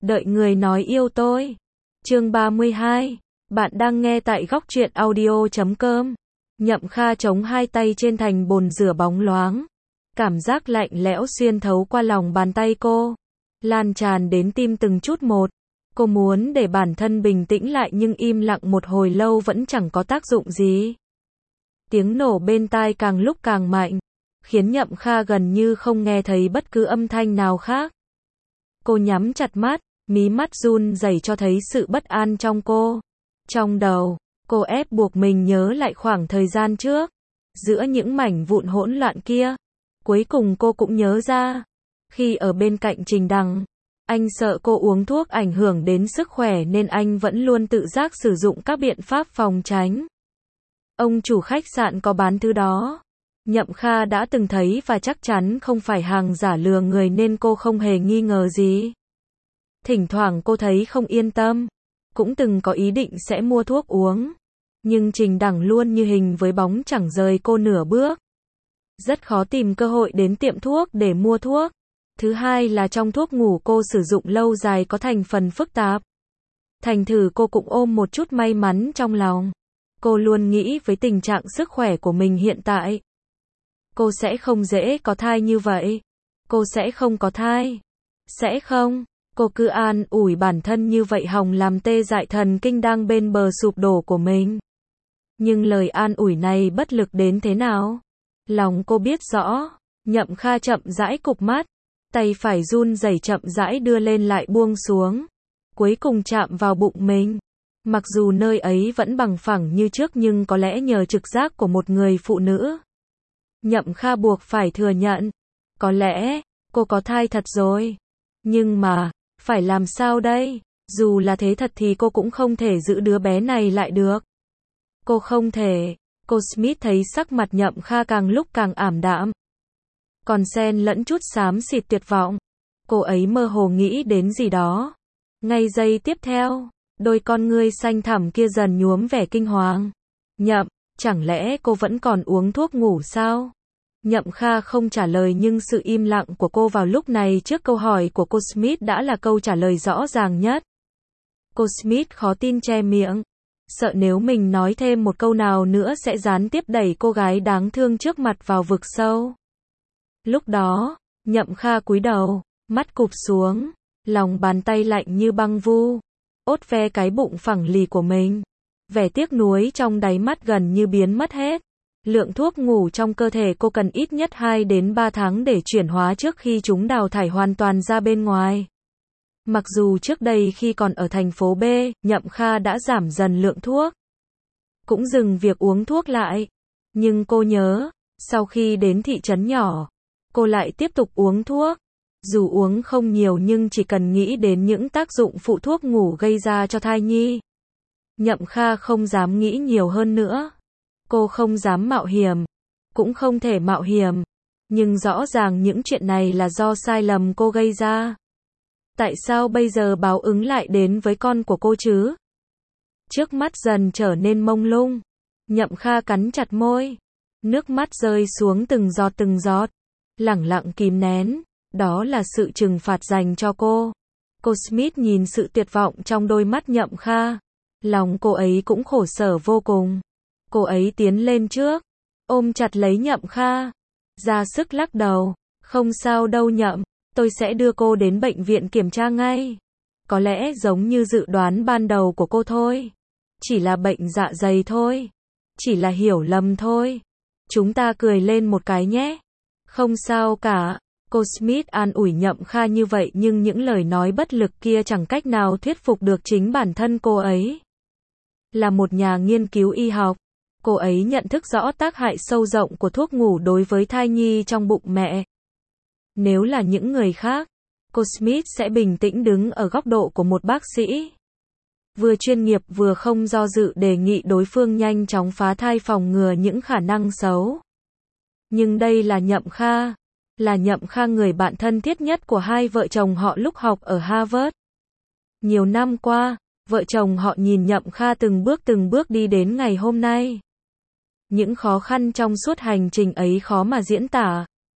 Đợi người nói yêu tôi. Chương 32. Bạn đang nghe tại góc truyện audio.com. Nhậm Kha chống hai tay trên thành bồn rửa bóng loáng. Cảm giác lạnh lẽo xuyên thấu qua lòng bàn tay cô, lan tràn đến tim từng chút một. Cô muốn để bản thân bình tĩnh lại nhưng im lặng một hồi lâu vẫn chẳng có tác dụng gì. Tiếng nổ bên tai càng lúc càng mạnh, khiến Nhậm Kha gần như không nghe thấy bất cứ âm thanh nào khác. Cô nhắm chặt mắt, mí mắt run rẩy cho thấy sự bất an trong cô. Trong đầu, cô ép buộc mình nhớ lại khoảng thời gian trước. Giữa những mảnh vụn hỗn loạn kia, cuối cùng cô cũng nhớ ra. Khi ở bên cạnh Trình Đằng, anh sợ cô uống thuốc ảnh hưởng đến sức khỏe nên anh vẫn luôn tự giác sử dụng các biện pháp phòng tránh. Ông chủ khách sạn có bán thứ đó. Nhậm Kha đã từng thấy và chắc chắn không phải hàng giả lừa người nên cô không hề nghi ngờ gì. Thỉnh thoảng cô thấy không yên tâm, cũng từng có ý định sẽ mua thuốc uống. Nhưng Trình Đằng luôn như hình với bóng chẳng rời cô nửa bước. Rất khó tìm cơ hội đến tiệm thuốc để mua thuốc. Thứ hai là trong thuốc ngủ cô sử dụng lâu dài có thành phần phức tạp. Thành thử cô cũng ôm một chút may mắn trong lòng. Cô luôn nghĩ với tình trạng sức khỏe của mình hiện tại, cô sẽ không dễ có thai như vậy. Cô sẽ không có thai. Sẽ không. Cô cứ an ủi bản thân như vậy hòng làm tê dại thần kinh đang bên bờ sụp đổ của mình. Nhưng lời an ủi này bất lực đến thế nào? Lòng cô biết rõ. Nhậm Kha chậm rãi cụp mắt. Tay phải run rẩy chậm rãi đưa lên lại buông xuống. Cuối cùng chạm vào bụng mình. Mặc dù nơi ấy vẫn bằng phẳng như trước nhưng có lẽ nhờ trực giác của một người phụ nữ, Nhậm Kha buộc phải thừa nhận. Có lẽ, cô có thai thật rồi. Nhưng mà, phải làm sao đây? Dù là thế thật thì cô cũng không thể giữ đứa bé này lại được. Cô không thể. Cô Smith thấy sắc mặt Nhậm Kha càng lúc càng ảm đạm, còn xen lẫn chút xám xịt tuyệt vọng. Cô ấy mơ hồ nghĩ đến gì đó. Ngay giây tiếp theo, đôi con ngươi xanh thẳm kia dần nhuốm vẻ kinh hoàng. Nhậm, chẳng lẽ cô vẫn còn uống thuốc ngủ sao? Nhậm Kha không trả lời nhưng sự im lặng của cô vào lúc này trước câu hỏi của cô Smith đã là câu trả lời rõ ràng nhất. Cô Smith khó tin che miệng, sợ nếu mình nói thêm một câu nào nữa sẽ gián tiếp đẩy cô gái đáng thương trước mặt vào vực sâu. Lúc đó, Nhậm Kha cúi đầu, mắt cụp xuống, lòng bàn tay lạnh như băng vu, ốt ve cái bụng phẳng lì của mình. Vẻ tiếc nuối trong đáy mắt gần như biến mất hết. Lượng thuốc ngủ trong cơ thể cô cần ít nhất 2 đến 3 tháng để chuyển hóa trước khi chúng đào thải hoàn toàn ra bên ngoài. Mặc dù trước đây khi còn ở thành phố B, Nhậm Kha đã giảm dần lượng thuốc, cũng dừng việc uống thuốc lại. Nhưng cô nhớ, sau khi đến thị trấn nhỏ, cô lại tiếp tục uống thuốc. Dù uống không nhiều nhưng chỉ cần nghĩ đến những tác dụng phụ thuốc ngủ gây ra cho thai nhi, Nhậm Kha không dám nghĩ nhiều hơn nữa. Cô không dám mạo hiểm, cũng không thể mạo hiểm. Nhưng rõ ràng những chuyện này là do sai lầm cô gây ra. Tại sao bây giờ báo ứng lại đến với con của cô chứ? Trước mắt dần trở nên mông lung. Nhậm Kha cắn chặt môi. Nước mắt rơi xuống từng giọt. Lẳng lặng kìm nén. Đó là sự trừng phạt dành cho cô. Cô Smith nhìn sự tuyệt vọng trong đôi mắt Nhậm Kha. Lòng cô ấy cũng khổ sở vô cùng. Cô ấy tiến lên trước, ôm chặt lấy Nhậm Kha, ra sức lắc đầu. Không sao đâu Nhậm, tôi sẽ đưa cô đến bệnh viện kiểm tra ngay. Có lẽ giống như dự đoán ban đầu của cô thôi. Chỉ là bệnh dạ dày thôi. Chỉ là hiểu lầm thôi. Chúng ta cười lên một cái nhé. Không sao cả. Cô Smith an ủi Nhậm Kha như vậy nhưng những lời nói bất lực kia chẳng cách nào thuyết phục được chính bản thân cô ấy. Là một nhà nghiên cứu y học, cô ấy nhận thức rõ tác hại sâu rộng của thuốc ngủ đối với thai nhi trong bụng mẹ. Nếu là những người khác, cô Smith sẽ bình tĩnh đứng ở góc độ của một bác sĩ. Vừa chuyên nghiệp vừa không do dự đề nghị đối phương nhanh chóng phá thai phòng ngừa những khả năng xấu. Nhưng đây là Nhậm Kha. Là Nhậm Kha, người bạn thân thiết nhất của hai vợ chồng họ lúc học ở Harvard. Nhiều năm qua, vợ chồng họ nhìn Nhậm Kha từng bước đi đến ngày hôm nay. Những khó khăn trong suốt hành trình ấy khó mà diễn tả.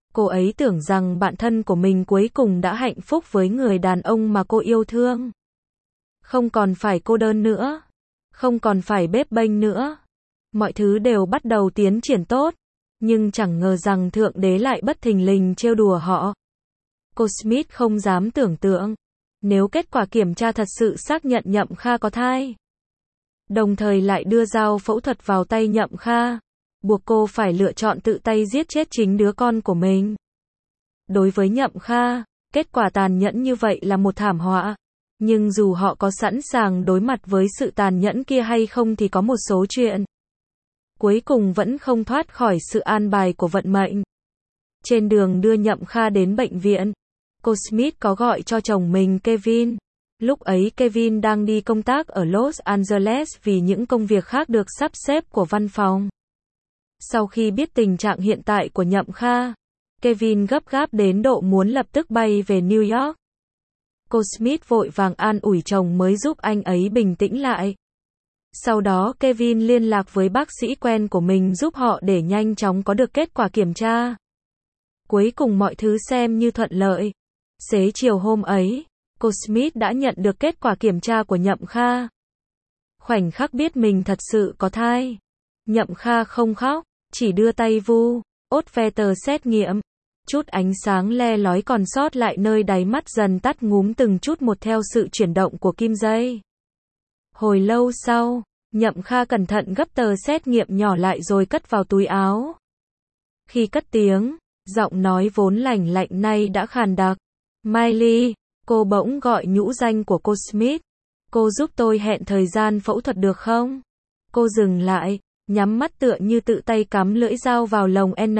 Cô ấy tưởng rằng bạn thân của mình cuối cùng đã hạnh phúc với người đàn ông mà cô yêu thương. Không còn phải cô đơn nữa. Không còn phải bấp bênh nữa. Mọi thứ đều bắt đầu tiến triển tốt. Nhưng chẳng ngờ rằng Thượng Đế lại bất thình lình trêu đùa họ. Cô Smith không dám tưởng tượng. Nếu kết quả kiểm tra thật sự xác nhận Nhậm Kha có thai, đồng thời lại đưa dao phẫu thuật vào tay Nhậm Kha, buộc cô phải lựa chọn tự tay giết chết chính đứa con của mình. Đối với Nhậm Kha, kết quả tàn nhẫn như vậy là một thảm họa. Nhưng dù họ có sẵn sàng đối mặt với sự tàn nhẫn kia hay không thì có một số chuyện cuối cùng vẫn không thoát khỏi sự an bài của vận mệnh. Trên đường đưa Nhậm Kha đến bệnh viện, cô Smith có gọi cho chồng mình Kevin. Lúc ấy Kevin đang đi công tác ở Los Angeles vì những công việc khác được sắp xếp của văn phòng. Sau khi biết tình trạng hiện tại của Nhậm Kha, Kevin gấp gáp đến độ muốn lập tức bay về New York. Cô Smith vội vàng an ủi chồng mới giúp anh ấy bình tĩnh lại. Sau đó Kevin liên lạc với bác sĩ quen của mình giúp họ để nhanh chóng có được kết quả kiểm tra. Cuối cùng mọi thứ xem như thuận lợi. Xế chiều hôm ấy, cô Smith đã nhận được kết quả kiểm tra của Nhậm Kha. Khoảnh khắc biết mình thật sự có thai, Nhậm Kha không khóc, chỉ đưa tay vu, Odometer xét nghiệm. Chút ánh sáng le lói còn sót lại nơi đáy mắt dần tắt ngúm từng chút một theo sự chuyển động của kim dây. Hồi lâu sau, Nhậm Kha cẩn thận gấp tờ xét nghiệm nhỏ lại rồi cất vào túi áo. Khi cất tiếng, giọng nói vốn lành lạnh nay đã khàn đặc. Miley, cô bỗng gọi nhũ danh của cô Smith. Cô giúp tôi hẹn thời gian phẫu thuật được không? Cô dừng lại, nhắm mắt tựa như tự tay cắm lưỡi dao vào lồng N.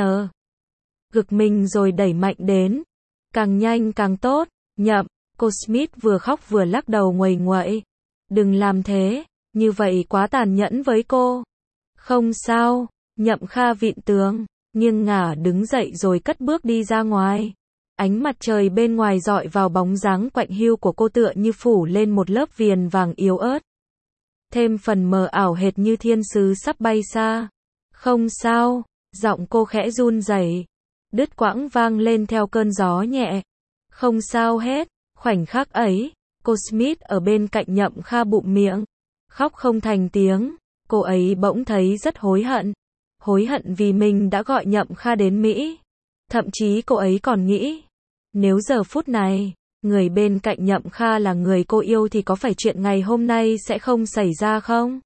Gực mình rồi đẩy mạnh đến. Càng nhanh càng tốt. Nhậm, cô Smith vừa khóc vừa lắc đầu nguầy nguậy. Đừng làm thế, như vậy quá tàn nhẫn với cô. Không sao, Nhậm Kha vịn tường, nghiêng ngả đứng dậy rồi cất bước đi ra ngoài. Ánh mặt trời bên ngoài rọi vào bóng dáng quạnh hiu của cô tựa như phủ lên một lớp viền vàng yếu ớt. Thêm phần mờ ảo hệt như thiên sứ sắp bay xa. Không sao, giọng cô khẽ run rẩy, đứt quãng vang lên theo cơn gió nhẹ. Không sao hết, khoảnh khắc ấy, cô Smith ở bên cạnh Nhậm Kha bụm miệng, khóc không thành tiếng. Cô ấy bỗng thấy rất hối hận. Hối hận vì mình đã gọi Nhậm Kha đến Mỹ. Thậm chí cô ấy còn nghĩ, nếu giờ phút này, người bên cạnh Nhậm Kha là người cô yêu thì có phải chuyện ngày hôm nay sẽ không xảy ra không?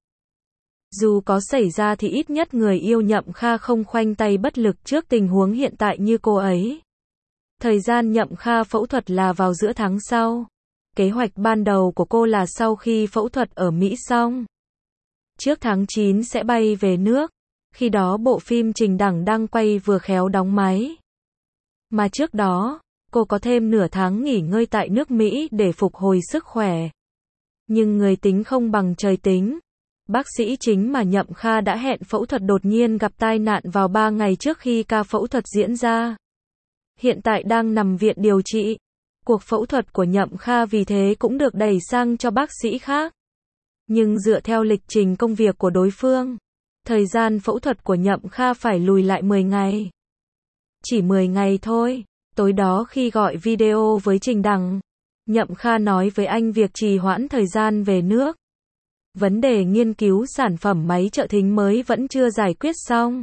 Dù có xảy ra thì ít nhất người yêu Nhậm Kha không khoanh tay bất lực trước tình huống hiện tại như cô ấy. Thời gian Nhậm Kha phẫu thuật là vào giữa tháng sau. Kế hoạch ban đầu của cô là sau khi phẫu thuật ở Mỹ xong, trước tháng 9 sẽ bay về nước. Khi đó bộ phim Trình Đẳng đang quay vừa khéo đóng máy. Mà trước đó, cô có thêm nửa tháng nghỉ ngơi tại nước Mỹ để phục hồi sức khỏe. Nhưng người tính không bằng trời tính. Bác sĩ chính mà Nhậm Kha đã hẹn phẫu thuật đột nhiên gặp tai nạn vào 3 ngày trước khi ca phẫu thuật diễn ra. Hiện tại đang nằm viện điều trị. Cuộc phẫu thuật của Nhậm Kha vì thế cũng được đẩy sang cho bác sĩ khác. Nhưng dựa theo lịch trình công việc của đối phương, thời gian phẫu thuật của Nhậm Kha phải lùi lại 10 ngày. Chỉ 10 ngày thôi. Tối đó khi gọi video với Trình Đằng, Nhậm Kha nói với anh việc trì hoãn thời gian về nước. Vấn đề nghiên cứu sản phẩm máy trợ thính mới vẫn chưa giải quyết xong.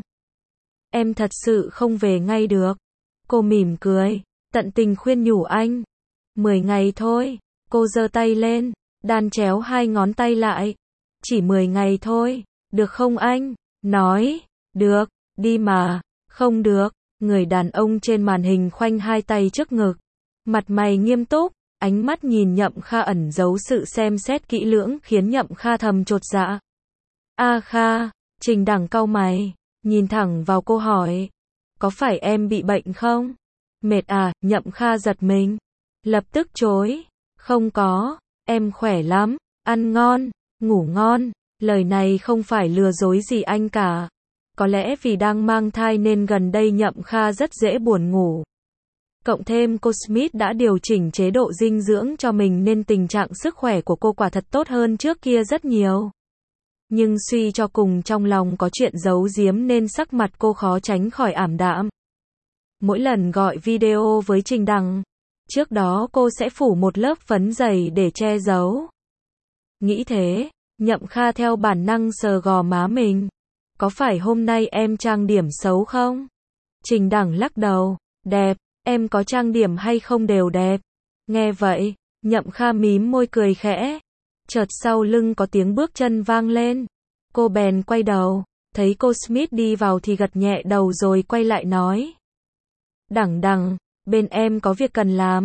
Em thật sự không về ngay được. Cô mỉm cười, tận tình khuyên nhủ anh. 10 ngày thôi. Cô giơ tay lên, đan chéo hai ngón tay lại. Chỉ 10 ngày thôi, được không anh? Nói, được, đi mà. Không được. Người đàn ông trên màn hình khoanh hai tay trước ngực, mặt mày nghiêm túc, ánh mắt nhìn Nhậm Kha ẩn giấu sự xem xét kỹ lưỡng khiến Nhậm Kha thầm chột dạ. A Kha, Trình Đằng cau mày, nhìn thẳng vào cô hỏi, có phải em bị bệnh không? Mệt à? Nhậm Kha giật mình, lập tức chối, không có, em khỏe lắm, ăn ngon, ngủ ngon. Lời này không phải lừa dối gì anh cả. Có lẽ vì đang mang thai nên gần đây Nhậm Kha rất dễ buồn ngủ. Cộng thêm cô Smith đã điều chỉnh chế độ dinh dưỡng cho mình nên tình trạng sức khỏe của cô quả thật tốt hơn trước kia rất nhiều. Nhưng suy cho cùng trong lòng có chuyện giấu giếm nên sắc mặt cô khó tránh khỏi ảm đạm. mỗi lần gọi video với Trình Đằng, trước đó cô sẽ phủ một lớp phấn dày để che giấu. Nghĩ thế, Nhậm Kha theo bản năng sờ gò má mình. Có phải hôm nay em trang điểm xấu không? Trình Đằng lắc đầu, đẹp, em có trang điểm hay không đều đẹp. Nghe vậy, Nhậm Kha mím môi cười khẽ. Chợt sau lưng có tiếng bước chân vang lên. Cô bèn quay đầu, thấy cô Smith đi vào thì gật nhẹ đầu rồi quay lại nói. Đằng, bên em có việc cần làm.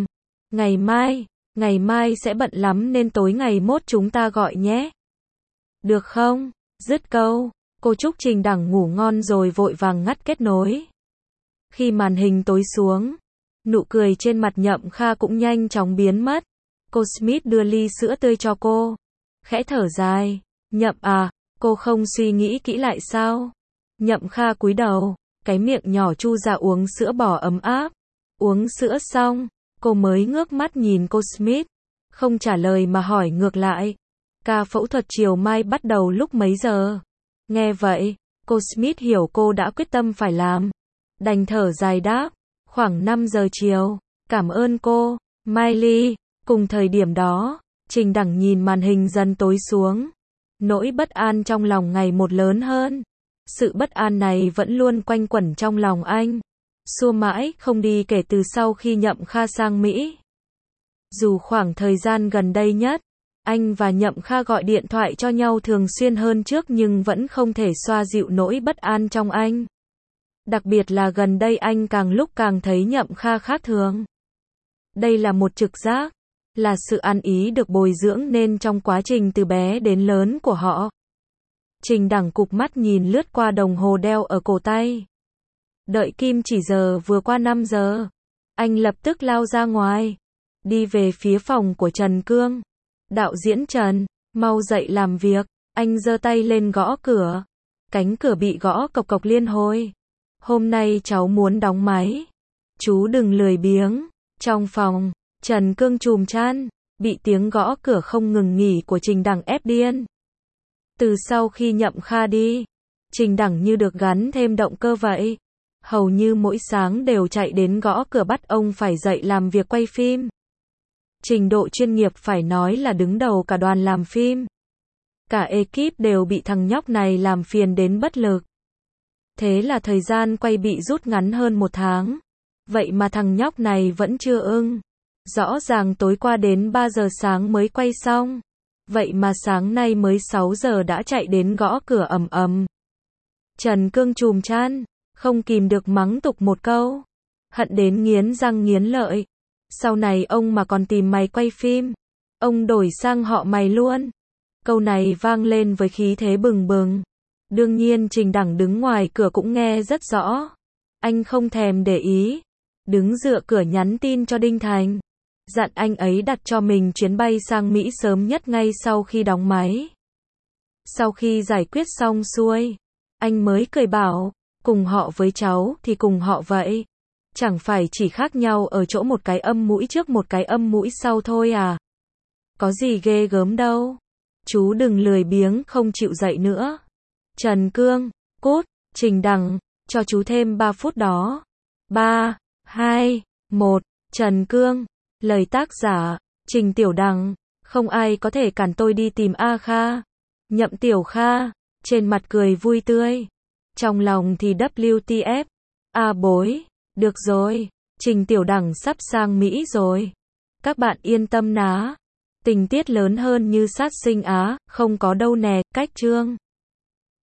Ngày mai sẽ bận lắm nên tối ngày mốt chúng ta gọi nhé. Được không? Dứt câu, cô chúc Trình Đằng ngủ ngon rồi vội vàng ngắt kết nối. Khi màn hình tối xuống, nụ cười trên mặt Nhậm Kha cũng nhanh chóng biến mất. Cô Smith đưa ly sữa tươi cho cô. Khẽ thở dài. Nhậm à, cô không suy nghĩ kỹ lại sao? Nhậm Kha cúi đầu, cái miệng nhỏ chu ra uống sữa bò ấm áp. Uống sữa xong, cô mới ngước mắt nhìn cô Smith. Không trả lời mà hỏi ngược lại. Ca phẫu thuật chiều mai bắt đầu lúc mấy giờ? Nghe vậy, cô Smith hiểu cô đã quyết tâm phải làm. Đành thở dài đáp. Khoảng 5 giờ chiều. Cảm ơn cô, Miley. Cùng thời điểm đó, Trình Đằng nhìn màn hình dần tối xuống. Nỗi bất an trong lòng ngày một lớn hơn. Sự bất an này vẫn luôn quanh quẩn trong lòng anh. Xua mãi không đi kể từ sau khi Nhậm Kha sang Mỹ. Dù khoảng thời gian gần đây nhất, anh và Nhậm Kha gọi điện thoại cho nhau thường xuyên hơn trước nhưng vẫn không thể xoa dịu nỗi bất an trong anh. Đặc biệt là gần đây anh càng lúc càng thấy Nhậm Kha khác thường. Đây là một trực giác, là sự ăn ý được bồi dưỡng nên trong quá trình từ bé đến lớn của họ. Trình Đằng cụp mắt nhìn lướt qua đồng hồ đeo ở cổ tay. Đợi kim chỉ giờ vừa qua 5 giờ. Anh lập tức lao ra ngoài. Đi về phía phòng của Trần Cương. Đạo diễn Trần, mau dậy làm việc. Anh giơ tay lên gõ cửa. Cánh cửa bị gõ cộc cộc liên hồi. Hôm nay cháu muốn đóng máy. Chú đừng lười biếng. Trong phòng, Trần Cương chùm chăn. Bị tiếng gõ cửa không ngừng nghỉ của Trình Đằng ép điên. Từ sau khi Nhậm Kha đi, Trình Đằng như được gắn thêm động cơ vậy. Hầu như mỗi sáng đều chạy đến gõ cửa bắt ông phải dậy làm việc quay phim. Trình độ chuyên nghiệp phải nói là đứng đầu cả đoàn làm phim. Cả ekip đều bị thằng nhóc này làm phiền đến bất lực. Thế là thời gian quay bị rút ngắn hơn 1 tháng. Vậy mà thằng nhóc này vẫn chưa ưng. Rõ ràng tối qua đến 3 giờ sáng mới quay xong. Vậy mà sáng nay mới 6 giờ đã chạy đến gõ cửa ầm ầm. Trần Cương chùm chan, không kìm được mắng tục một câu. Hận đến nghiến răng nghiến lợi. Sau này ông mà còn tìm mày quay phim, ông đổi sang họ mày luôn. Câu này vang lên với khí thế bừng bừng. Đương nhiên Trình Đằng đứng ngoài cửa cũng nghe rất rõ. Anh không thèm để ý. Đứng dựa cửa nhắn tin cho Đinh Thành. Dặn anh ấy đặt cho mình chuyến bay sang Mỹ sớm nhất ngay sau khi đóng máy. Sau khi giải quyết xong xuôi, anh mới cười bảo, cùng họ với cháu thì cùng họ vậy. Chẳng phải chỉ khác nhau ở chỗ một cái âm mũi trước một cái âm mũi sau thôi à. Có gì ghê gớm đâu. Chú đừng lười biếng không chịu dậy nữa. Trần Cương, cút, Trình Đằng, cho chú thêm 3 phút đó. 3, 2, 1, Trần Cương. Lời tác giả, Trình Tiểu Đằng. Không ai có thể cản tôi đi tìm A Kha. Nhậm Tiểu Kha, trên mặt cười vui tươi. Trong lòng thì WTF. A bối, được rồi, Trình Tiểu Đằng sắp sang Mỹ rồi. Các bạn yên tâm ná. Tình tiết lớn hơn như sát sinh á, không có đâu nè, cách chương.